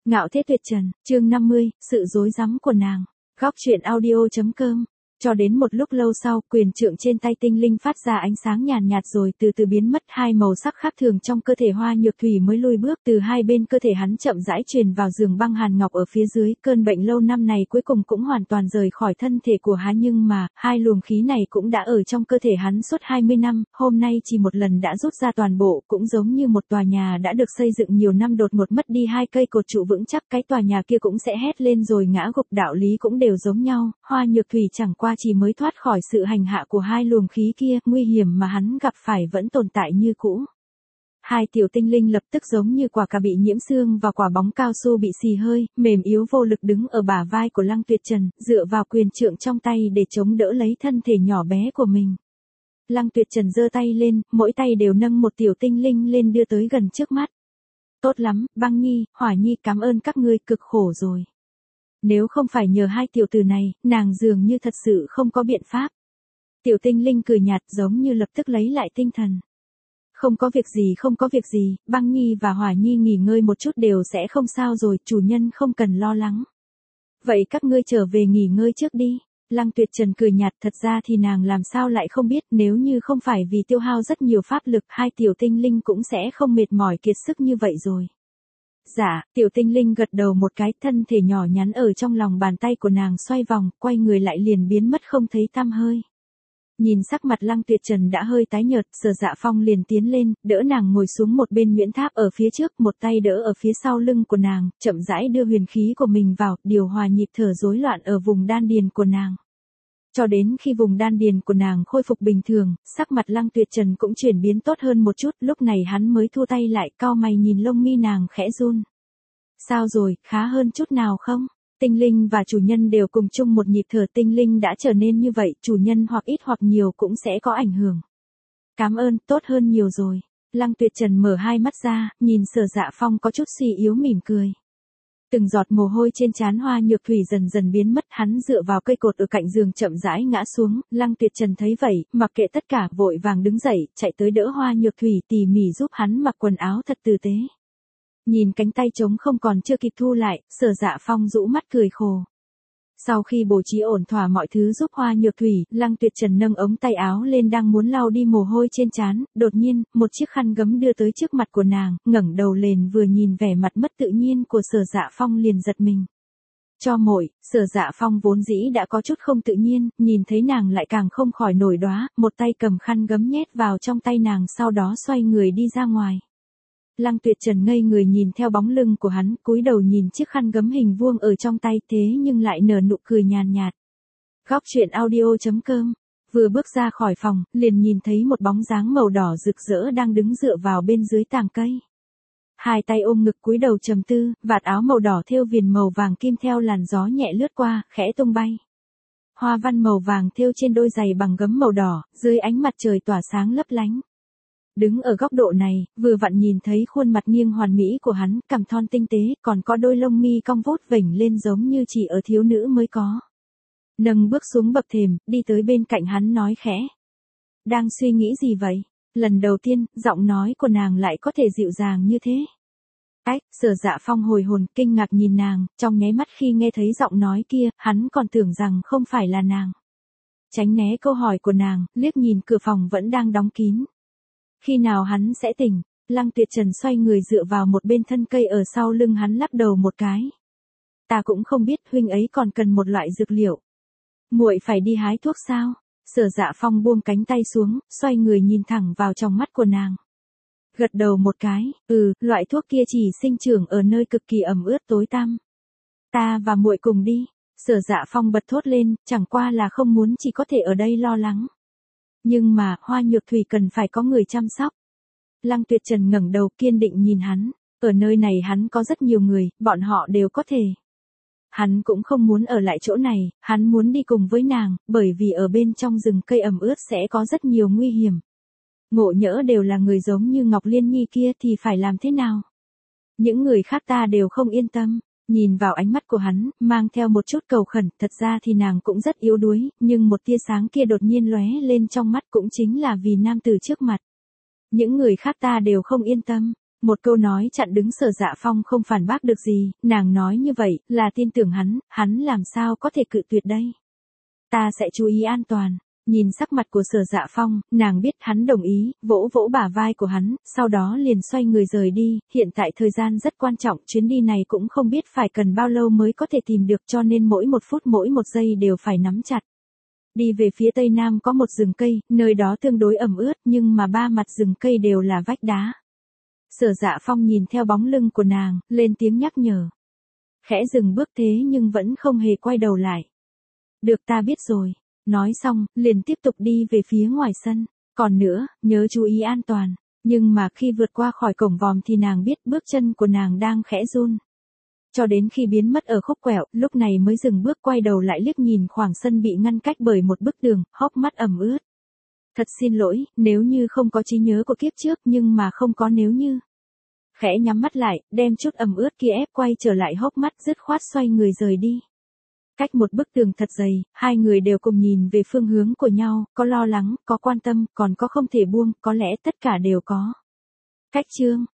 Ngạo Thế Tuyệt Trần, chương 50, sự rối rắm của nàng. Góc truyện audio.com. Cho đến một lúc lâu sau, quyền trượng trên tay Tinh Linh phát ra ánh sáng nhàn nhạt rồi từ từ biến mất, hai màu sắc khác thường trong cơ thể Hoa Nhược Thủy mới lùi bước, từ hai bên cơ thể hắn chậm rãi truyền vào giường băng hàn ngọc ở phía dưới, cơn bệnh lâu năm này cuối cùng cũng hoàn toàn rời khỏi thân thể của hắn, nhưng mà, hai luồng khí này cũng đã ở trong cơ thể hắn suốt 20 năm, hôm nay chỉ một lần đã rút ra toàn bộ, cũng giống như một tòa nhà đã được xây dựng nhiều năm đột ngột mất đi hai cây cột trụ vững chắc, cái tòa nhà kia cũng sẽ hét lên rồi ngã gục, đạo lý cũng đều giống nhau, Hoa Nhược Thủy chẳng qua chỉ mới thoát khỏi sự hành hạ của hai luồng khí kia, nguy hiểm mà hắn gặp phải vẫn tồn tại như cũ. Hai tiểu tinh linh lập tức giống như quả cà bị nhiễm xương và quả bóng cao su bị xì hơi, mềm yếu vô lực đứng ở bả vai của Lăng Tuyệt Trần, dựa vào quyền trượng trong tay để chống đỡ lấy thân thể nhỏ bé của mình. Lăng Tuyệt Trần giơ tay lên, mỗi tay đều nâng một tiểu tinh linh lên đưa tới gần trước mắt. Tốt lắm, Băng Nhi, Hỏa Nhi, cảm ơn các ngươi, cực khổ rồi. Nếu không phải nhờ hai tiểu tử này, nàng dường như thật sự không có biện pháp. Tiểu tinh linh cười nhạt giống như lập tức lấy lại tinh thần. Không có việc gì, Băng Nhi và Hỏa Nhi nghỉ ngơi một chút đều sẽ không sao rồi, chủ nhân không cần lo lắng. Vậy các ngươi trở về nghỉ ngơi trước đi. Lăng Tuyệt Trần cười nhạt, thật ra thì nàng làm sao lại không biết, nếu như không phải vì tiêu hao rất nhiều pháp lực, hai tiểu tinh linh cũng sẽ không mệt mỏi kiệt sức như vậy rồi. Dạ, tiểu tinh linh gật đầu một cái, thân thể nhỏ nhắn ở trong lòng bàn tay của nàng xoay vòng, quay người lại liền biến mất không thấy tăm hơi. Nhìn sắc mặt Lăng Tuyệt Trần đã hơi tái nhợt, Sở Dạ Phong liền tiến lên, đỡ nàng ngồi xuống một bên Nguyễn Tháp ở phía trước, một tay đỡ ở phía sau lưng của nàng, chậm rãi đưa huyền khí của mình vào, điều hòa nhịp thở rối loạn ở vùng đan điền của nàng. Cho đến khi vùng đan điền của nàng khôi phục bình thường, sắc mặt Lăng Tuyệt Trần cũng chuyển biến tốt hơn một chút, lúc này hắn mới thu tay lại, cau mày nhìn lông mi nàng khẽ run. Sao rồi, khá hơn chút nào không? Tinh linh và chủ nhân đều cùng chung một nhịp thở, tinh linh đã trở nên như vậy, chủ nhân hoặc ít hoặc nhiều cũng sẽ có ảnh hưởng. Cảm ơn, tốt hơn nhiều rồi. Lăng Tuyệt Trần mở hai mắt ra, nhìn Sở Dạ Phong có chút suy yếu mỉm cười. Từng giọt mồ hôi trên trán Hoa Nhược Thủy dần dần biến mất, hắn dựa vào cây cột ở cạnh giường chậm rãi ngã xuống, Lăng Tuyệt Trần thấy vậy, mặc kệ tất cả, vội vàng đứng dậy, chạy tới đỡ Hoa Nhược Thủy, tỉ mỉ giúp hắn mặc quần áo thật tử tế. Nhìn cánh tay trống không còn chưa kịp thu lại, Sở Dạ Phong rũ mắt cười khổ. Sau khi bố trí ổn thỏa mọi thứ giúp Hoa Nhược Thủy, Lăng Tuyệt Trần nâng ống tay áo lên đang muốn lau đi mồ hôi trên trán, đột nhiên, một chiếc khăn gấm đưa tới trước mặt của nàng, ngẩng đầu lên vừa nhìn vẻ mặt mất tự nhiên của Sở Dạ Phong liền giật mình. Cho muội, Sở Dạ Phong vốn dĩ đã có chút không tự nhiên, nhìn thấy nàng lại càng không khỏi nổi đoá, một tay cầm khăn gấm nhét vào trong tay nàng, sau đó xoay người đi ra ngoài. Lăng Tuyệt Trần ngây người nhìn theo bóng lưng của hắn, cúi đầu nhìn chiếc khăn gấm hình vuông ở trong tay, thế nhưng lại nở nụ cười nhàn nhạt. Góc truyện audio.com. Vừa bước ra khỏi phòng, liền nhìn thấy một bóng dáng màu đỏ rực rỡ đang đứng dựa vào bên dưới tàng cây. Hai tay ôm ngực cúi đầu trầm tư, vạt áo màu đỏ thêu viền màu vàng kim theo làn gió nhẹ lướt qua, khẽ tung bay. Hoa văn màu vàng thêu trên đôi giày bằng gấm màu đỏ, dưới ánh mặt trời tỏa sáng lấp lánh. Đứng ở góc độ này, vừa vặn nhìn thấy khuôn mặt nghiêng hoàn mỹ của hắn, cằm thon tinh tế, còn có đôi lông mi cong vút vểnh lên giống như chỉ ở thiếu nữ mới có. Nâng bước xuống bậc thềm, đi tới bên cạnh hắn nói khẽ. Đang suy nghĩ gì vậy? Lần đầu tiên, giọng nói của nàng lại có thể dịu dàng như thế. Sở Dạ Phong hồi hồn, kinh ngạc nhìn nàng, trong nháy mắt khi nghe thấy giọng nói kia, hắn còn tưởng rằng không phải là nàng. Tránh né câu hỏi của nàng, liếc nhìn cửa phòng vẫn đang đóng kín. Khi nào hắn sẽ tỉnh? Lăng Tuyệt Trần xoay người dựa vào một bên thân cây ở sau lưng hắn, lắc đầu một cái. Ta cũng không biết, huynh ấy còn cần một loại dược liệu. Muội phải đi hái thuốc sao? Sở Dạ Phong buông cánh tay xuống, xoay người nhìn thẳng vào trong mắt của nàng. Gật đầu một cái, loại thuốc kia chỉ sinh trưởng ở nơi cực kỳ ẩm ướt tối tăm. Ta và muội cùng đi. Sở Dạ Phong bật thốt lên, chẳng qua là không muốn chỉ có thể ở đây lo lắng. Nhưng mà, Hoa Nhược Thủy cần phải có người chăm sóc. Lăng Tuyệt Trần ngẩng đầu kiên định nhìn hắn, ở nơi này hắn có rất nhiều người, bọn họ đều có thể. Hắn cũng không muốn ở lại chỗ này, hắn muốn đi cùng với nàng, bởi vì ở bên trong rừng cây ẩm ướt sẽ có rất nhiều nguy hiểm. Ngộ nhỡ đều là người giống như Ngọc Liên Nhi kia thì phải làm thế nào? Những người khác ta đều không yên tâm. Nhìn vào ánh mắt của hắn, mang theo một chút cầu khẩn, thật ra thì nàng cũng rất yếu đuối, nhưng một tia sáng kia đột nhiên lóe lên trong mắt cũng chính là vì nam tử trước mặt. Những người khác ta đều không yên tâm. Một câu nói chặn đứng Sở Dạ Phong không phản bác được gì, nàng nói như vậy, là tin tưởng hắn làm sao có thể cự tuyệt đây. Ta sẽ chú ý an toàn. Nhìn sắc mặt của Sở Dạ Phong, nàng biết hắn đồng ý, vỗ vỗ bả vai của hắn, sau đó liền xoay người rời đi, hiện tại thời gian rất quan trọng, chuyến đi này cũng không biết phải cần bao lâu mới có thể tìm được, cho nên mỗi một phút mỗi một giây đều phải nắm chặt. Đi về phía tây nam có một rừng cây, nơi đó tương đối ẩm ướt, nhưng mà ba mặt rừng cây đều là vách đá. Sở Dạ Phong nhìn theo bóng lưng của nàng, lên tiếng nhắc nhở. Khẽ dừng bước thế nhưng vẫn không hề quay đầu lại. Được, ta biết rồi. Nói xong, liền tiếp tục đi về phía ngoài sân. Còn nữa, nhớ chú ý an toàn. Nhưng mà khi vượt qua khỏi cổng vòm thì nàng biết bước chân của nàng đang khẽ run. Cho đến khi biến mất ở khúc quẹo, lúc này mới dừng bước quay đầu lại liếc nhìn khoảng sân bị ngăn cách bởi một bức tường, hốc mắt ẩm ướt. Thật xin lỗi, nếu như không có trí nhớ của kiếp trước, nhưng mà không có nếu như. Khẽ nhắm mắt lại, đem chút ẩm ướt kia ép quay trở lại hốc mắt, dứt khoát xoay người rời đi. Cách một bức tường thật dày, hai người đều cùng nhìn về phương hướng của nhau, có lo lắng, có quan tâm, còn có không thể buông, có lẽ tất cả đều có. Cách chương